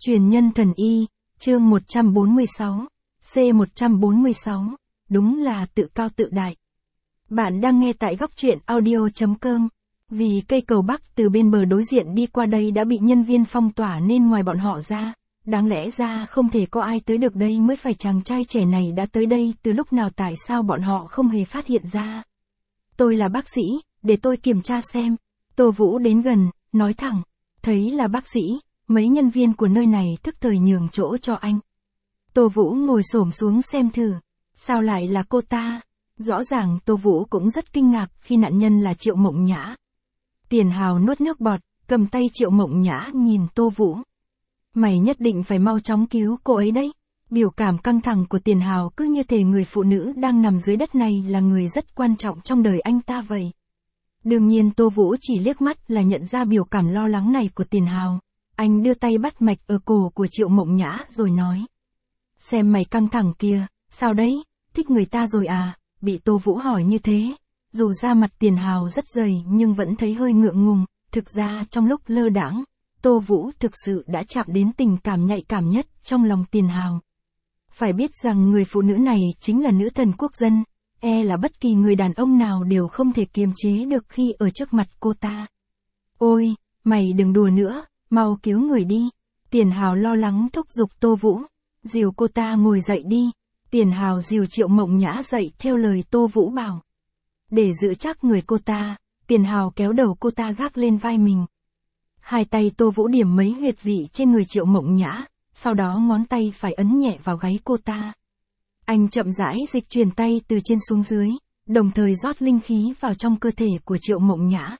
Truyền nhân thần y, chương 146, C146, đúng là tự cao tự đại. Bạn đang nghe tại góc truyện audio.com. Vì cây cầu Bắc từ bên bờ đối diện đi qua đây đã bị nhân viên phong tỏa nên ngoài bọn họ ra, đáng lẽ ra không thể có ai tới được đây mới phải, chàng trai trẻ này đã tới đây từ lúc nào, tại sao bọn họ không hề phát hiện ra. Tôi là bác sĩ, để tôi kiểm tra xem. Tô Vũ đến gần, nói thẳng, thấy là bác sĩ, mấy nhân viên của nơi này thức thời nhường chỗ cho anh. Tô Vũ ngồi xổm xuống xem thử, sao lại là cô ta? Rõ ràng Tô Vũ cũng rất kinh ngạc khi nạn nhân là Triệu Mộng Nhã. Tiền Hào nuốt nước bọt, cầm tay Triệu Mộng Nhã nhìn Tô Vũ. Mày nhất định phải mau chóng cứu cô ấy đấy. Biểu cảm căng thẳng của Tiền Hào cứ như thể người phụ nữ đang nằm dưới đất này là người rất quan trọng trong đời anh ta vậy. Đương nhiên Tô Vũ chỉ liếc mắt là nhận ra biểu cảm lo lắng này của Tiền Hào. Anh đưa tay bắt mạch ở cổ của Triệu Mộng Nhã rồi nói. Xem mày căng thẳng kìa, sao đấy, thích người ta rồi à? Bị Tô Vũ hỏi như thế, dù da mặt Tiền Hào rất dày nhưng vẫn thấy hơi ngượng ngùng. Thực ra trong lúc lơ đãng, Tô Vũ thực sự đã chạm đến tình cảm nhạy cảm nhất trong lòng Tiền Hào. Phải biết rằng người phụ nữ này chính là nữ thần quốc dân, là bất kỳ người đàn ông nào đều không thể kiềm chế được khi ở trước mặt cô ta. Ôi, mày đừng đùa nữa, mau cứu người đi. Tiền Hào lo lắng thúc giục Tô Vũ, dìu cô ta ngồi dậy đi. Tiền Hào dìu Triệu Mộng Nhã dậy theo lời Tô Vũ bảo. Để giữ chắc người cô ta, Tiền Hào kéo đầu cô ta gác lên vai mình. Hai tay Tô Vũ điểm mấy huyệt vị trên người Triệu Mộng Nhã, sau đó ngón tay phải ấn nhẹ vào gáy cô ta. Anh chậm rãi dịch chuyển tay từ trên xuống dưới, đồng thời rót linh khí vào trong cơ thể của Triệu Mộng Nhã.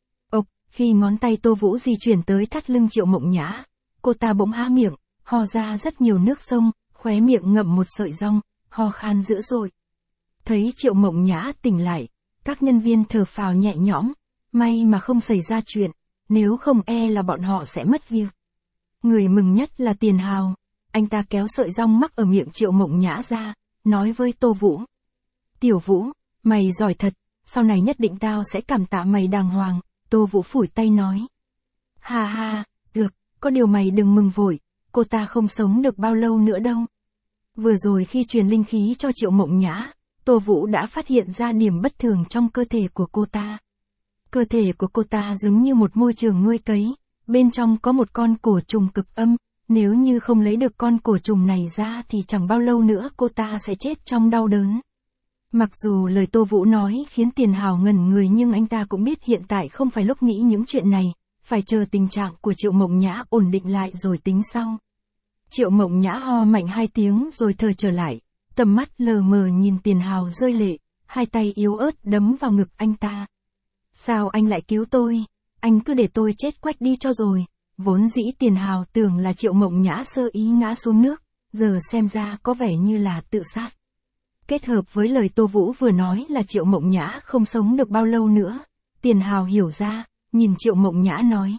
Khi ngón tay Tô Vũ di chuyển tới thắt lưng Triệu Mộng Nhã, cô ta bỗng há miệng, ho ra rất nhiều nước sông, khóe miệng ngậm một sợi rong, ho khan dữ dội. Thấy Triệu Mộng Nhã tỉnh lại, các nhân viên thở phào nhẹ nhõm, may mà không xảy ra chuyện, nếu không là bọn họ sẽ mất việc. Người mừng nhất là Tiền Hào, anh ta kéo sợi rong mắc ở miệng Triệu Mộng Nhã ra, nói với Tô Vũ. Tiểu Vũ, mày giỏi thật, sau này nhất định tao sẽ cảm tạ mày đàng hoàng. Tô Vũ phủi tay nói. Ha ha, được, có điều mày đừng mừng vội, cô ta không sống được bao lâu nữa đâu. Vừa rồi khi truyền linh khí cho Triệu Mộng Nhã, Tô Vũ đã phát hiện ra điểm bất thường trong cơ thể của cô ta. Cơ thể của cô ta giống như một môi trường nuôi cấy, bên trong có một con cổ trùng cực âm, nếu như không lấy được con cổ trùng này ra thì chẳng bao lâu nữa cô ta sẽ chết trong đau đớn. Mặc dù lời Tô Vũ nói khiến Tiền Hào ngẩn người nhưng anh ta cũng biết hiện tại không phải lúc nghĩ những chuyện này, phải chờ tình trạng của Triệu Mộng Nhã ổn định lại rồi tính sau. Triệu Mộng Nhã ho mạnh 2 tiếng rồi thở trở lại, tầm mắt lờ mờ nhìn Tiền Hào rơi lệ, hai tay yếu ớt đấm vào ngực anh ta. Sao anh lại cứu tôi? Anh cứ để tôi chết quách đi cho rồi. Vốn dĩ Tiền Hào tưởng là Triệu Mộng Nhã sơ ý ngã xuống nước, giờ xem ra có vẻ như là tự sát. Kết hợp với lời Tô Vũ vừa nói là Triệu Mộng Nhã không sống được bao lâu nữa, Tiền Hào hiểu ra, nhìn Triệu Mộng Nhã nói.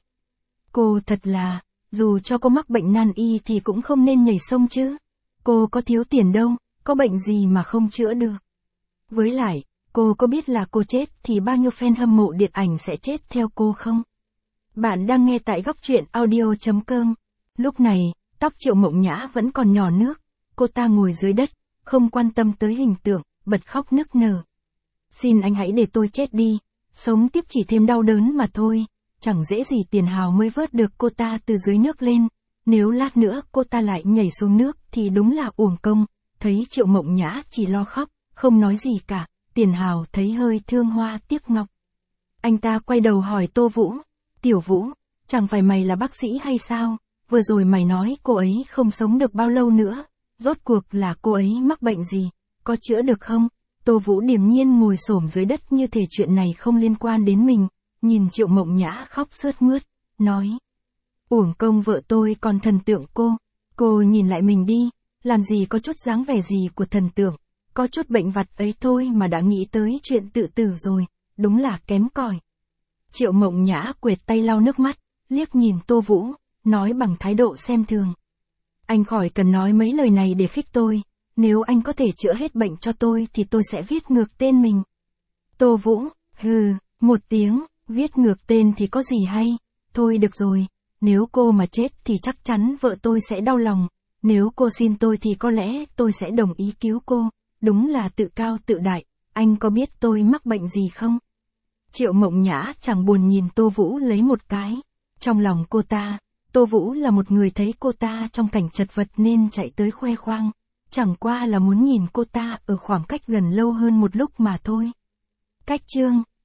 Cô thật là, dù cho có mắc bệnh nan y thì cũng không nên nhảy sông chứ. Cô có thiếu tiền đâu, có bệnh gì mà không chữa được. Với lại, cô có biết là cô chết thì bao nhiêu fan hâm mộ điện ảnh sẽ chết theo cô không? Bạn đang nghe tại góc truyện audio.com. Lúc này, tóc Triệu Mộng Nhã vẫn còn nhỏ nước, cô ta ngồi dưới đất, không quan tâm tới hình tượng, bật khóc nức nở. Xin anh hãy để tôi chết đi, sống tiếp chỉ thêm đau đớn mà thôi. Chẳng dễ gì Tiền Hào mới vớt được cô ta từ dưới nước lên, nếu lát nữa cô ta lại nhảy xuống nước thì đúng là uổng công. Thấy Triệu Mộng Nhã chỉ lo khóc, không nói gì cả, Tiền Hào thấy hơi thương hoa tiếc ngọc. Anh ta quay đầu hỏi Tô Vũ, Tiểu Vũ, chẳng phải mày là bác sĩ hay sao? Vừa rồi mày nói cô ấy không sống được bao lâu nữa, rốt cuộc là cô ấy mắc bệnh gì, có chữa được không? Tô Vũ điềm nhiên ngồi xổm dưới đất như thể chuyện này không liên quan đến mình, nhìn Triệu Mộng Nhã khóc sướt mướt, nói. Uổng công vợ tôi còn thần tượng cô nhìn lại mình đi, làm gì có chút dáng vẻ gì của thần tượng, có chút bệnh vặt ấy thôi mà đã nghĩ tới chuyện tự tử rồi, đúng là kém cỏi. Triệu Mộng Nhã quệt tay lau nước mắt, liếc nhìn Tô Vũ, nói bằng thái độ xem thường. Anh khỏi cần nói mấy lời này để khích tôi, nếu anh có thể chữa hết bệnh cho tôi thì tôi sẽ viết ngược tên mình. Tô Vũ, hừ, một tiếng, viết ngược tên thì có gì hay, thôi được rồi, Nếu cô mà chết thì chắc chắn vợ tôi sẽ đau lòng. Nếu cô xin tôi thì có lẽ tôi sẽ đồng ý cứu cô. Đúng là tự cao tự đại. Anh có biết tôi mắc bệnh gì không? Triệu Mộng Nhã chẳng buồn nhìn Tô Vũ lấy một cái. Trong lòng cô ta, Tô Vũ là một người thấy cô ta trong cảnh chật vật nên chạy tới khoe khoang. Chẳng qua là muốn nhìn cô ta ở khoảng cách gần lâu hơn một lúc mà thôi. Cách chương